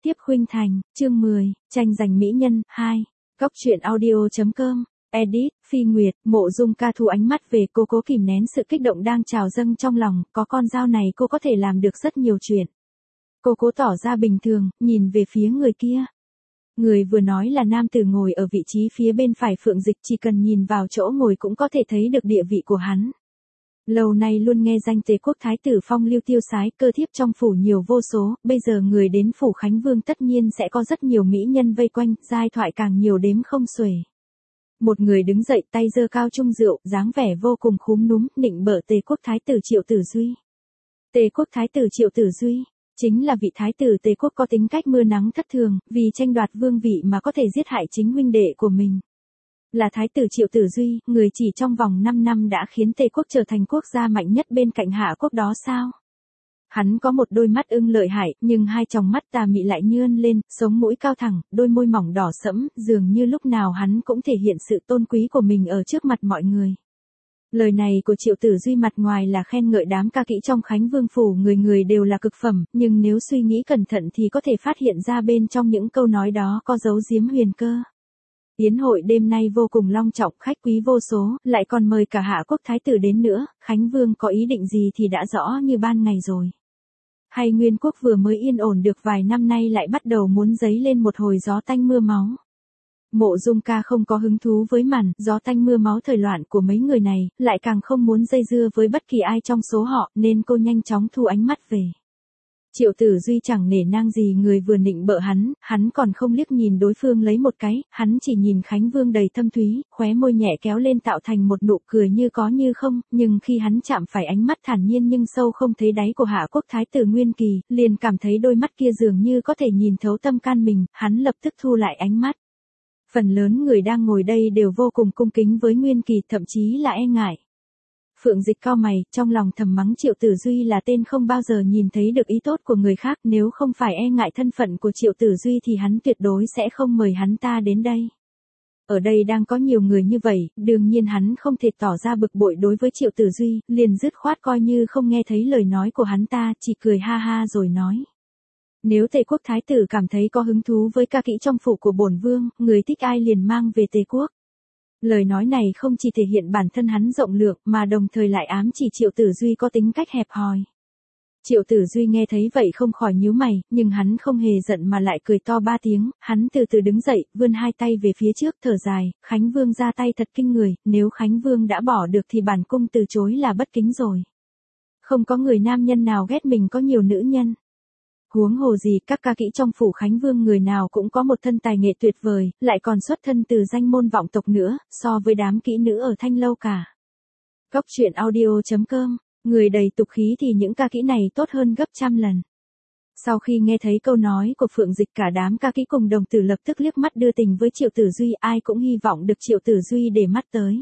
tiếp khuynh thành, chương 10, tranh giành mỹ nhân, 2. Góc truyện audio.com, edit, Phi Nguyệt, Mộ Dung Ca thu ánh mắt về cô, cố kìm nén sự kích động đang trào dâng trong lòng, có con dao này cô có thể làm được rất nhiều chuyện. Cô cố tỏ ra bình thường, nhìn về phía người kia. Người vừa nói là nam tử ngồi ở vị trí phía bên phải Phượng Dịch, chỉ cần nhìn vào chỗ ngồi cũng có thể thấy được địa vị của hắn. Lâu nay luôn nghe danh Tề quốc thái tử phong lưu tiêu sái, cơ thiếp trong phủ nhiều vô số, bây giờ người đến phủ Khánh Vương tất nhiên sẽ có rất nhiều mỹ nhân vây quanh, giai thoại càng nhiều đếm không xuể. Một người đứng dậy, tay giơ cao chung rượu, dáng vẻ vô cùng khúm núm, nịnh bợ Tề quốc thái tử Triệu Tử Duy. Tề quốc thái tử Triệu Tử Duy chính là vị thái tử Tề quốc có tính cách mưa nắng thất thường, vì tranh đoạt vương vị mà có thể giết hại chính huynh đệ của mình. Là thái tử Triệu Tử Duy, người chỉ trong vòng 5 năm đã khiến Tề quốc trở thành quốc gia mạnh nhất bên cạnh Hạ quốc đó sao? Hắn có một đôi mắt ưng lợi hại, nhưng hai tròng mắt tà mị lại nhơn lên, sống mũi cao thẳng, đôi môi mỏng đỏ sẫm, dường như lúc nào hắn cũng thể hiện sự tôn quý của mình ở trước mặt mọi người. Lời này của Triệu Tử Duy mặt ngoài là khen ngợi đám ca kỹ trong Khánh Vương phủ người người đều là cực phẩm, nhưng nếu suy nghĩ cẩn thận thì có thể phát hiện ra bên trong những câu nói đó có dấu giếm huyền cơ. Yến hội đêm nay vô cùng long trọng, khách quý vô số, lại còn mời cả Hạ quốc thái tử đến nữa, Khánh Vương có ý định gì thì đã rõ như ban ngày rồi. Hay Nguyên quốc vừa mới yên ổn được vài năm nay lại bắt đầu muốn dấy lên một hồi gió tanh mưa máu. Mộ Dung Ca không có hứng thú với màn gió tanh mưa máu thời loạn của mấy người này, lại càng không muốn dây dưa với bất kỳ ai trong số họ, nên cô nhanh chóng thu ánh mắt về. Triệu Tử Duy chẳng nể nang gì người vừa nịnh bợ hắn còn không liếc nhìn đối phương lấy một cái, hắn chỉ nhìn Khánh Vương đầy thâm thúy, khóe môi nhẹ kéo lên tạo thành một nụ cười như có như không, nhưng khi hắn chạm phải ánh mắt thản nhiên nhưng sâu không thấy đáy của Hạ quốc thái tử Nguyên Kỳ, liền cảm thấy đôi mắt kia dường như có thể nhìn thấu tâm can mình, hắn lập tức thu lại ánh mắt. Phần lớn người đang ngồi đây đều vô cùng cung kính với Nguyên Kỳ, thậm chí là e ngại. Phượng Dịch cau mày, trong lòng thầm mắng Triệu Tử Duy là tên không bao giờ nhìn thấy được ý tốt của người khác, nếu không phải e ngại thân phận của Triệu Tử Duy thì hắn tuyệt đối sẽ không mời hắn ta đến đây. Ở đây đang có nhiều người như vậy, đương nhiên hắn không thể tỏ ra bực bội đối với Triệu Tử Duy, liền dứt khoát coi như không nghe thấy lời nói của hắn ta, chỉ cười ha ha rồi nói. Nếu Tề quốc thái tử cảm thấy có hứng thú với ca kỹ trong phủ của bổn vương, người thích ai liền mang về Tề quốc. Lời nói này không chỉ thể hiện bản thân hắn rộng lượng mà đồng thời lại ám chỉ Triệu Tử Duy có tính cách hẹp hòi. Triệu Tử Duy nghe thấy vậy không khỏi nhíu mày, nhưng hắn không hề giận mà lại cười to 3 tiếng, hắn từ từ đứng dậy, vươn hai tay về phía trước thở dài, Khánh Vương ra tay thật kinh người, nếu Khánh Vương đã bỏ được thì bản cung từ chối là bất kính rồi. Không có người nam nhân nào ghét mình có nhiều nữ nhân. Huống hồ gì, các ca kỹ trong phủ Khánh Vương người nào cũng có một thân tài nghệ tuyệt vời, lại còn xuất thân từ danh môn vọng tộc nữa, so với đám kỹ nữ ở Thanh Lâu cả. Góc truyện audio.com, người đầy tục khí thì những ca kỹ này tốt hơn gấp trăm lần. Sau khi nghe thấy câu nói của Phượng Dịch, cả đám ca kỹ cùng đồng tử lập tức liếc mắt đưa tình với Triệu Tử Duy, ai cũng hy vọng được Triệu Tử Duy để mắt tới.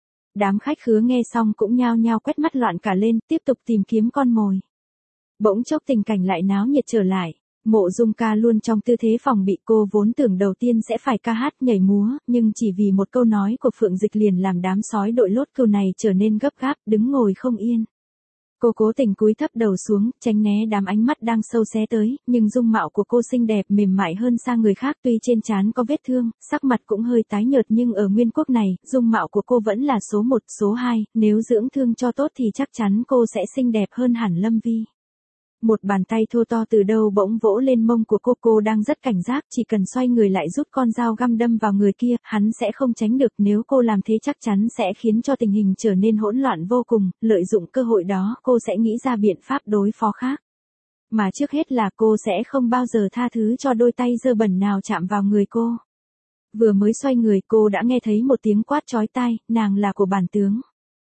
Đám khách khứa nghe xong cũng nhao nhao quét mắt loạn cả lên, tiếp tục tìm kiếm con mồi. Bỗng chốc tình cảnh lại náo nhiệt trở lại. Mộ Dung Ca luôn trong tư thế phòng bị, cô vốn tưởng đầu tiên sẽ phải ca hát nhảy múa, nhưng chỉ vì một câu nói của Phượng Dịch liền làm đám sói đội lốt cừu này trở nên gấp gáp, đứng ngồi không yên. Cô cố tình cúi thấp đầu xuống, tránh né đám ánh mắt đang sâu xé tới, nhưng dung mạo của cô xinh đẹp mềm mại hơn xa người khác, tuy trên trán có vết thương, sắc mặt cũng hơi tái nhợt nhưng ở Nguyên quốc này, dung mạo của cô vẫn là số 1, số 2, nếu dưỡng thương cho tốt thì chắc chắn cô sẽ xinh đẹp hơn hẳn Lâm Vi. Một bàn tay thô to từ đâu bỗng vỗ lên mông của cô đang rất cảnh giác, chỉ cần xoay người lại rút con dao găm đâm vào người kia, hắn sẽ không tránh được, nếu cô làm thế chắc chắn sẽ khiến cho tình hình trở nên hỗn loạn vô cùng, lợi dụng cơ hội đó, cô sẽ nghĩ ra biện pháp đối phó khác. Mà trước hết là cô sẽ không bao giờ tha thứ cho đôi tay dơ bẩn nào chạm vào người cô. Vừa mới xoay người cô đã nghe thấy một tiếng quát chói tai, nàng là của bản tướng.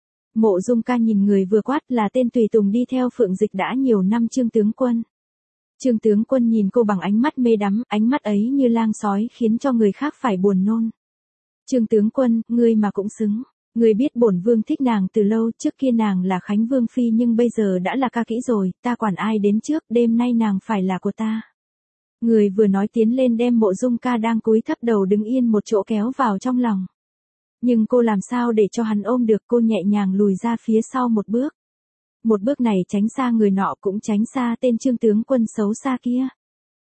Mộ Dung Ca nhìn người vừa quát là tên tùy tùng đi theo Phượng Dịch đã nhiều năm Trương tướng quân. Trương tướng quân nhìn cô bằng ánh mắt mê đắm, ánh mắt ấy như lang sói khiến cho người khác phải buồn nôn. Trương tướng quân, ngươi mà cũng xứng. Ngươi biết bổn vương thích nàng từ lâu, trước kia nàng là Khánh Vương phi nhưng bây giờ đã là ca kỹ rồi, ta quản ai đến trước, đêm nay nàng phải là của ta. Người vừa nói tiến lên đem Mộ Dung Ca đang cúi thấp đầu đứng yên một chỗ kéo vào trong lòng. Nhưng cô làm sao để cho hắn ôm được, cô nhẹ nhàng lùi ra phía sau một bước. Một bước này tránh xa người nọ cũng tránh xa tên Trương tướng quân xấu xa kia.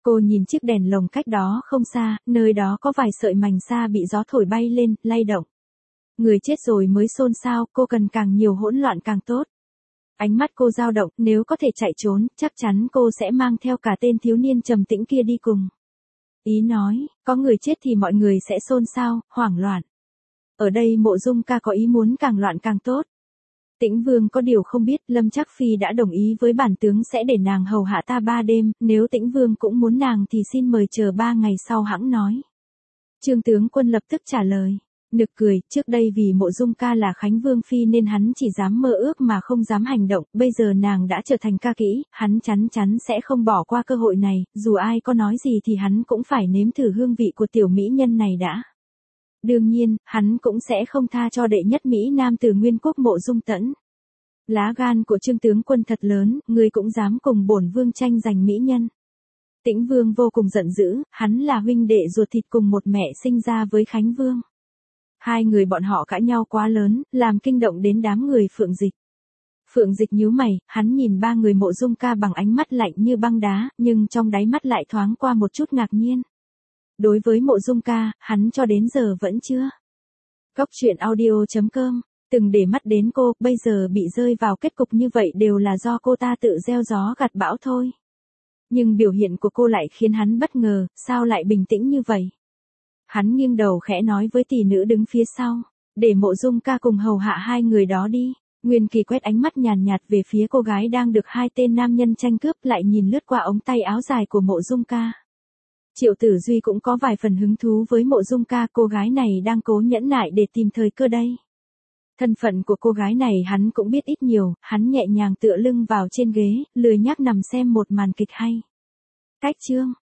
Cô nhìn chiếc đèn lồng cách đó không xa, nơi đó có vài sợi mảnh sa bị gió thổi bay lên, lay động. Người chết rồi mới xôn xao, cô cần càng nhiều hỗn loạn càng tốt. Ánh mắt cô dao động, nếu có thể chạy trốn, chắc chắn cô sẽ mang theo cả tên thiếu niên trầm tĩnh kia đi cùng. Ý nói, có người chết thì mọi người sẽ xôn xao, hoảng loạn. Ở đây Mộ Dung Ca có ý muốn càng loạn càng tốt. Tĩnh Vương có điều không biết, Lâm Trác Phi đã đồng ý với bản tướng sẽ để nàng hầu hạ ta 3 đêm, nếu Tĩnh Vương cũng muốn nàng thì xin mời chờ 3 ngày sau hẵng nói. Trương tướng quân lập tức trả lời. Nực cười, trước đây vì Mộ Dung Ca là Khánh Vương Phi nên hắn chỉ dám mơ ước mà không dám hành động, bây giờ nàng đã trở thành ca kỹ, hắn chắn chắn sẽ không bỏ qua cơ hội này, dù ai có nói gì thì hắn cũng phải nếm thử hương vị của tiểu mỹ nhân này đã. Đương nhiên, hắn cũng sẽ không tha cho đệ nhất Mỹ Nam từ Nguyên Quốc Mộ Dung Tẫn. Lá gan của Trương tướng quân thật lớn, ngươi cũng dám cùng bổn vương tranh giành mỹ nhân. Tĩnh Vương vô cùng giận dữ, hắn là huynh đệ ruột thịt cùng một mẹ sinh ra với Khánh Vương. Hai người bọn họ cãi nhau quá lớn, làm kinh động đến đám người Phượng Dịch. Phượng Dịch nhíu mày, hắn nhìn 3 người Mộ Dung Ca bằng ánh mắt lạnh như băng đá, nhưng trong đáy mắt lại thoáng qua một chút ngạc nhiên. Đối với Mộ Dung Ca, hắn cho đến giờ vẫn chưa. Góc truyện audio.com, từng để mắt đến cô, bây giờ bị rơi vào kết cục như vậy đều là do cô ta tự gieo gió gặt bão thôi. Nhưng biểu hiện của cô lại khiến hắn bất ngờ, sao lại bình tĩnh như vậy? Hắn nghiêng đầu khẽ nói với tỷ nữ đứng phía sau, để Mộ Dung Ca cùng hầu hạ hai người đó đi. Nguyên Kỳ quét ánh mắt nhàn nhạt về phía cô gái đang được hai tên nam nhân tranh cướp, lại nhìn lướt qua ống tay áo dài của Mộ Dung Ca. Triệu Tử Duy cũng có vài phần hứng thú với Mộ Dung Ca, cô gái này đang cố nhẫn nại để tìm thời cơ đây. Thân phận của cô gái này hắn cũng biết ít nhiều, hắn nhẹ nhàng tựa lưng vào trên ghế, lười nhác nằm xem một màn kịch hay. Cách chương